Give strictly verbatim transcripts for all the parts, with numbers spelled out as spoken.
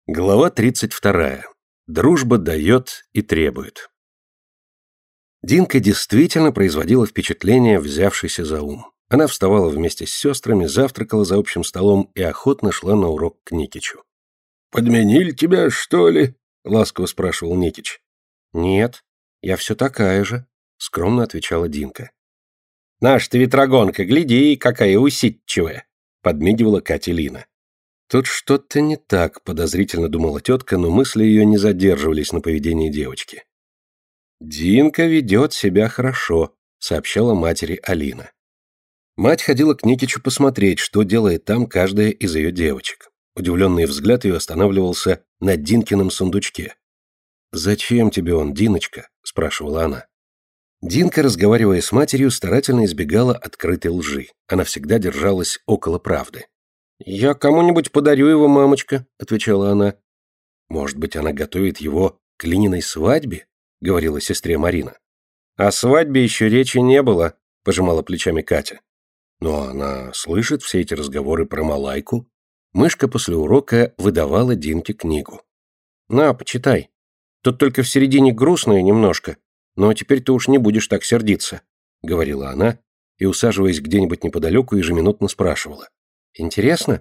Глава тридцать вторая. Дружба дает и требует. Динка действительно производила впечатление взявшейся за ум. Она вставала вместе с сестрами, завтракала за общим столом и охотно шла на урок к Никичу. «Подменили тебя, что ли?» — ласково спрашивал Никич. «Нет, я все такая же», — скромно отвечала Динка. «Наш ты ветрогонка, гляди, какая усидчивая», — подмигивала Катя Лина. Тут что-то не так, подозрительно думала тетка, но мысли ее не задерживались на поведении девочки. «Динка ведет себя хорошо», — сообщала матери Алина. Мать ходила к Никичу посмотреть, что делает там каждая из ее девочек. Удивленный взгляд ее останавливался на Динкином сундучке. «Зачем тебе он, Диночка?» — спрашивала она. Динка, разговаривая с матерью, старательно избегала открытой лжи. Она всегда держалась около правды. «Я кому-нибудь подарю его, мамочка», — отвечала она. «Может быть, она готовит его к Лининой свадьбе?» — говорила сестре Марина. «О свадьбе еще речи не было», — пожимала плечами Катя. Но она слышит все эти разговоры про Малайку. Мышка после урока выдавала Динке книгу. «На, почитай. Тут только в середине грустное немножко, но теперь ты уж не будешь так сердиться», — говорила она, и, усаживаясь где-нибудь неподалеку, ежеминутно спрашивала. «Интересно?»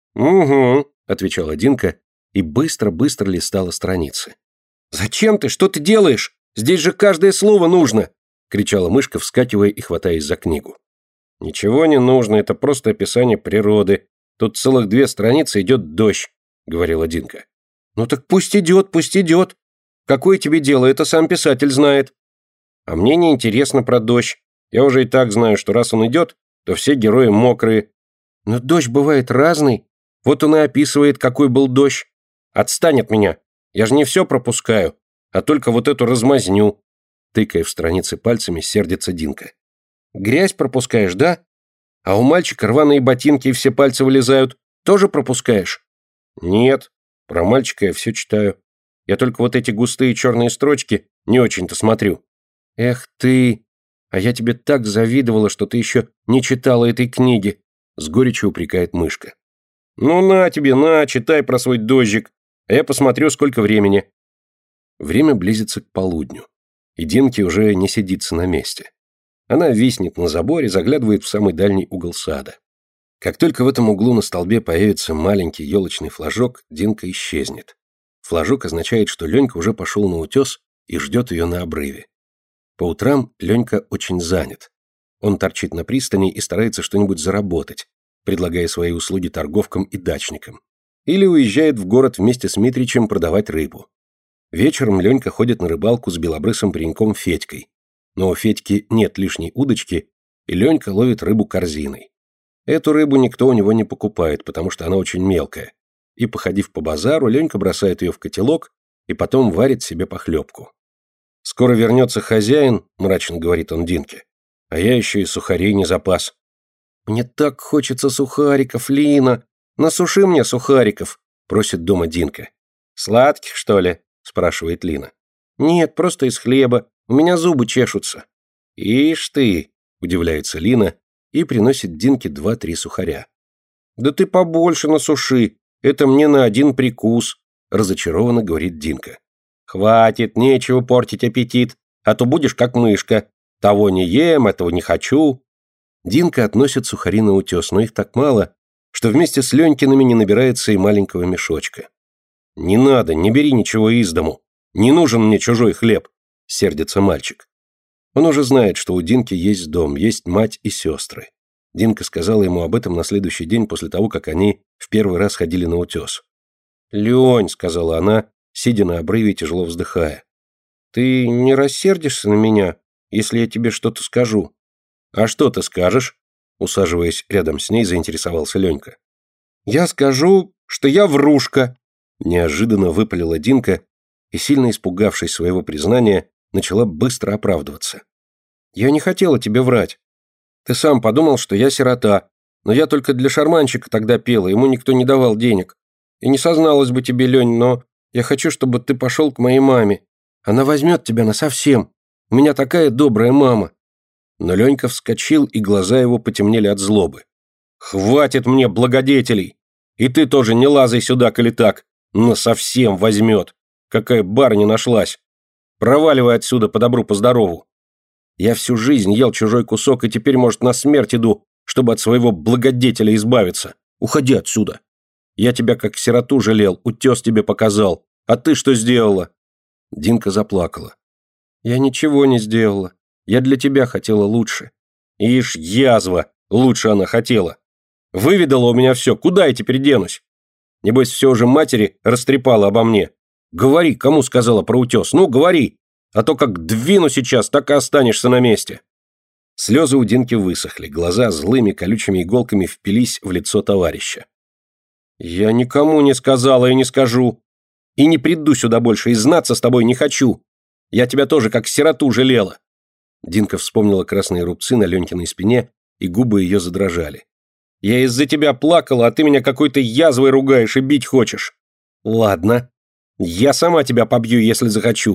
«Угу», — отвечала Динка и быстро-быстро листала страницы. «Зачем ты? Что ты делаешь? Здесь же каждое слово нужно!» — кричала мышка, вскакивая и хватаясь за книгу. «Ничего не нужно, это просто описание природы. Тут целых две страницы идет дождь», — говорила Динка. «Ну так пусть идет, пусть идет. Какое тебе дело, это сам писатель знает». «А мне не интересно про дождь. Я уже и так знаю, что раз он идет, то все герои мокрые». «Но дождь бывает разный. Вот он и описывает, какой был дождь. Отстань от меня. Я же не все пропускаю, а только вот эту размазню». Тыкая в страницы пальцами, сердится Динка. «Грязь пропускаешь, да? А у мальчика рваные ботинки и все пальцы вылезают. Тоже пропускаешь?» «Нет, про мальчика я все читаю. Я только вот эти густые черные строчки не очень-то смотрю». «Эх ты! А я тебе так завидовала, что ты еще не читала этой книги», — с горечью упрекает мышка. «Ну на тебе, на, читай про свой дождик, а я посмотрю, сколько времени». Время близится к полудню, и Динке уже не сидится на месте. Она виснет на заборе, заглядывает в самый дальний угол сада. Как только в этом углу на столбе появится маленький елочный флажок, Динка исчезнет. Флажок означает, что Ленька уже пошел на утес и ждет ее на обрыве. По утрам Ленька очень занят. Он торчит на пристани и старается что-нибудь заработать, предлагая свои услуги торговкам и дачникам. Или уезжает в город вместе с Митричем продавать рыбу. Вечером Ленька ходит на рыбалку с белобрысым пареньком Федькой. Но у Федьки нет лишней удочки, и Ленька ловит рыбу корзиной. Эту рыбу никто у него не покупает, потому что она очень мелкая. И, походив по базару, Ленька бросает ее в котелок и потом варит себе похлебку. «Скоро вернется хозяин», — мрачно говорит он Динке. «А я еще и сухарей не запас». «Мне так хочется сухариков, Лина! Насуши мне сухариков!» — просит дома Динка. «Сладких, что ли?» — спрашивает Лина. «Нет, просто из хлеба. У меня зубы чешутся». «Ишь ты!» — удивляется Лина и приносит Динке два-три сухаря. «Да ты побольше насуши. Это мне на один прикус», — разочарованно говорит Динка. «Хватит, нечего портить аппетит, а то будешь как мышка. Того не ем, этого не хочу». Динка относит сухари на утес, но их так мало, что вместе с Ленькиными не набирается и маленького мешочка. «Не надо, не бери ничего из дому. Не нужен мне чужой хлеб», — сердится мальчик. Он уже знает, что у Динки есть дом, есть мать и сестры. Динка сказала ему об этом на следующий день после того, как они в первый раз ходили на утес. «Лень», — сказала она, сидя на обрыве и тяжело вздыхая, — «ты не рассердишься на меня, если я тебе что-то скажу?» «А что ты скажешь?» — усаживаясь рядом с ней, заинтересовался Ленька. «Я скажу, что я врушка», — неожиданно выпалила Динка и, сильно испугавшись своего признания, начала быстро оправдываться. «Я не хотела тебе врать. Ты сам подумал, что я сирота, но я только для шарманщика тогда пела, ему никто не давал денег. И не созналась бы тебе, Лень, но я хочу, чтобы ты пошел к моей маме. Она возьмет тебя насовсем. У меня такая добрая мама». Но Ленька вскочил, и глаза его потемнели от злобы. «Хватит мне благодетелей! И ты тоже не лазай сюда, коли так. Насовсем возьмет. Какая барыня нашлась. Проваливай отсюда по добру, по здорову. Я всю жизнь ел чужой кусок и теперь, может, на смерть иду, чтобы от своего благодетеля избавиться. Уходи отсюда. Я тебя как сироту жалел, утес тебе показал. А ты что сделала?» Динка заплакала. «Я ничего не сделала. Я для тебя хотела лучше». «Ишь, язва! Лучше она хотела. Выведала у меня все. Куда я теперь денусь? Небось, все уже матери растрепала обо мне. Говори, кому сказала про утес. Ну, говори. А то как двину сейчас, так и останешься на месте». Слезы у Динки высохли, глаза злыми колючими иголками впились в лицо товарища. «Я никому не сказала и не скажу. И не приду сюда больше, и знаться с тобой не хочу. Я тебя тоже как сироту жалела». Динка вспомнила красные рубцы на Ленькиной спине, и губы ее задрожали. «Я из-за тебя плакала, а ты меня какой-то язвой ругаешь и бить хочешь. Ладно, я сама тебя побью, если захочу».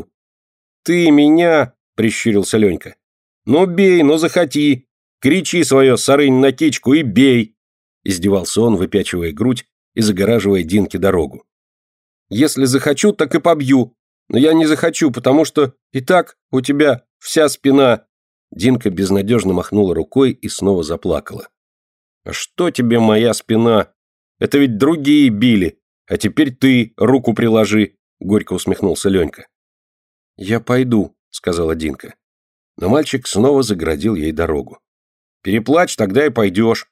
«Ты меня...» — прищурился Ленька. «Ну бей, ну захоти. Кричи свое, сарынь на кичку, и бей!» Издевался он, выпячивая грудь и загораживая Динке дорогу. «Если захочу, так и побью. Но я не захочу, потому что и так у тебя вся спина...» Динка безнадежно махнула рукой и снова заплакала. «А что тебе моя спина? Это ведь другие били, а теперь ты руку приложи», — горько усмехнулся Ленька. «Я пойду», — сказала Динка. Но мальчик снова загородил ей дорогу. «Переплачь, тогда и пойдешь».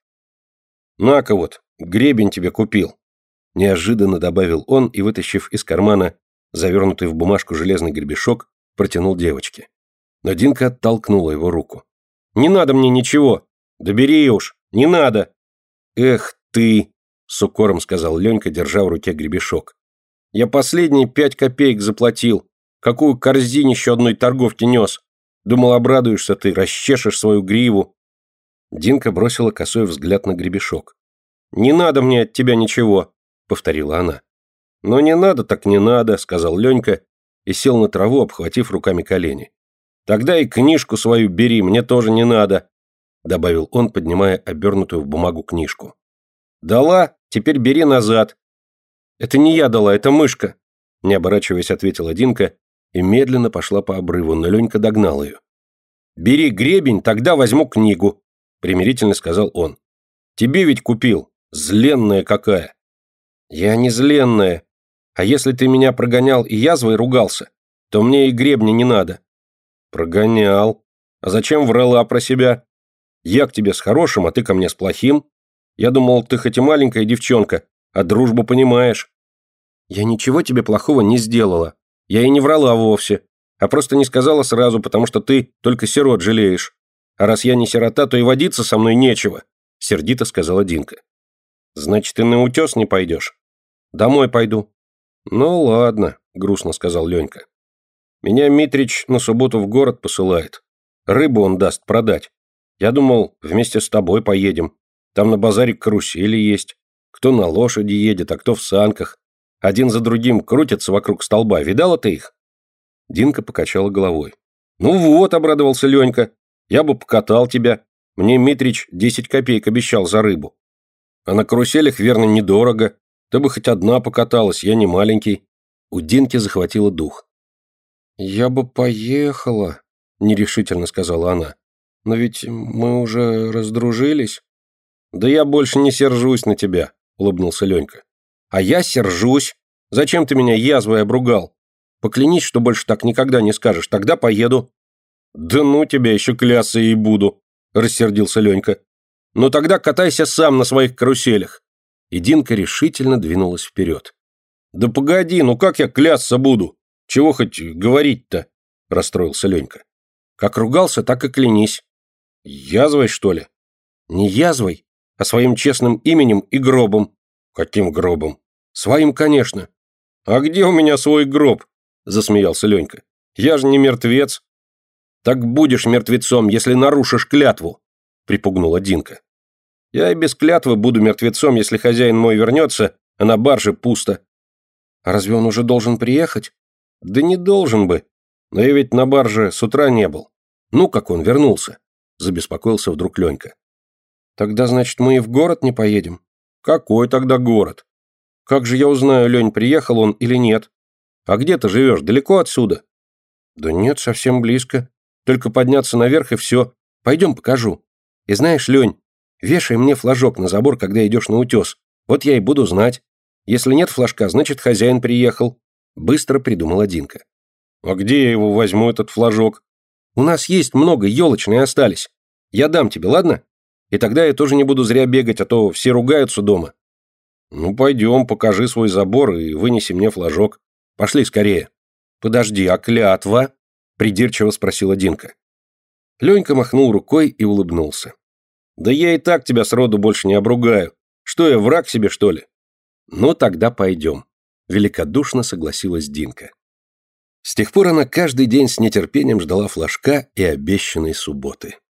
«На-ка вот, гребень тебе купил», — неожиданно добавил он и, вытащив из кармана завернутый в бумажку железный гребешок, протянул девочке. Но Динка оттолкнула его руку. «Не надо мне ничего. Да бери уж, не надо». «Эх ты», — с укором сказал Ленька, держа в руке гребешок. «Я последние пять копеек заплатил. Какую корзинищу одной торговки нес. Думал, обрадуешься ты, расчешешь свою гриву». Динка бросила косой взгляд на гребешок. «Не надо мне от тебя ничего», — повторила она. «Ну не надо, так не надо», — сказал Ленька и сел на траву, обхватив руками колени. «Тогда и книжку свою бери, мне тоже не надо», — добавил он, поднимая обернутую в бумагу книжку. «Дала, теперь бери назад». «Это не я дала, это мышка», — не оборачиваясь, ответила Динка и медленно пошла по обрыву, но Ленька догнал ее. «Бери гребень, тогда возьму книгу», — примирительно сказал он. «Тебе ведь купил, зленная какая». «Я не зленная. А если ты меня прогонял и язвой ругался, то мне и гребня не надо». «Прогонял. А зачем врала про себя? Я к тебе с хорошим, а ты ко мне с плохим. Я думал, ты хоть и маленькая девчонка, а дружбу понимаешь». «Я ничего тебе плохого не сделала. Я и не врала вовсе, а просто не сказала сразу, потому что ты только сирот жалеешь. А раз я не сирота, то и водиться со мной нечего», — сердито сказала Динка. «Значит, ты на утес не пойдешь?» «Домой пойду». «Ну ладно», — грустно сказал Ленька. «Меня Митрич на субботу в город посылает. Рыбу он даст продать. Я думал, вместе с тобой поедем. Там на базаре карусели есть. Кто на лошади едет, а кто в санках. Один за другим крутятся вокруг столба. Видала ты их?» Динка покачала головой. «Ну вот», — обрадовался Ленька, — «я бы покатал тебя. Мне Митрич десять копеек обещал за рыбу. А на каруселях, верно, недорого. Ты бы хоть одна покаталась, я не маленький». У Динки захватило дух. «Я бы поехала», — нерешительно сказала она. «Но ведь мы уже раздружились». «Да я больше не сержусь на тебя», — улыбнулся Ленька. «А я сержусь. Зачем ты меня язвой обругал? Поклянись, что больше так никогда не скажешь, тогда поеду». «Да ну тебя еще клясться и буду», — рассердился Ленька. «Ну тогда катайся сам на своих каруселях». И Динка решительно двинулась вперед. «Да погоди, ну как я клясться буду? Чего хоть говорить-то?» — расстроился Ленька. «Как ругался, так и клянись». «Язвой, что ли?» «Не язвой, а своим честным именем и гробом». «Каким гробом?» «Своим, конечно». «А где у меня свой гроб?» — засмеялся Ленька. «Я же не мертвец». «Так будешь мертвецом, если нарушишь клятву», — припугнула Динка. «Я и без клятвы буду мертвецом, если хозяин мой вернется, а на барже пусто». «А разве он уже должен приехать?» «Да не должен бы. Но я ведь на барже с утра не был. Ну, как он вернулся?» — забеспокоился вдруг Ленька. «Тогда, значит, мы и в город не поедем?» «Какой тогда город?» Как же я узнаю, Лень, приехал он или нет? А где ты живешь, далеко отсюда? Да нет, совсем близко. Только подняться наверх и все. Пойдем покажу. И знаешь, Лень, вешай мне флажок на забор, когда идешь на утес. Вот я и буду знать. Если нет флажка, значит, хозяин приехал. Быстро придумала Динка. А где я его возьму, этот флажок? У нас есть много, елочные остались. Я дам тебе, ладно? И тогда я тоже не буду зря бегать, а то все ругаются дома. Ну, пойдем, покажи свой забор и вынеси мне флажок. Пошли скорее. Подожди, а клятва? Придирчиво спросила Динка. Ленька махнул рукой и улыбнулся. Да я и так тебя сроду больше не обругаю. Что я, враг себе, что ли? Ну, тогда пойдем. Великодушно согласилась Динка. С тех пор она каждый день с нетерпением ждала флажка и обещанной субботы.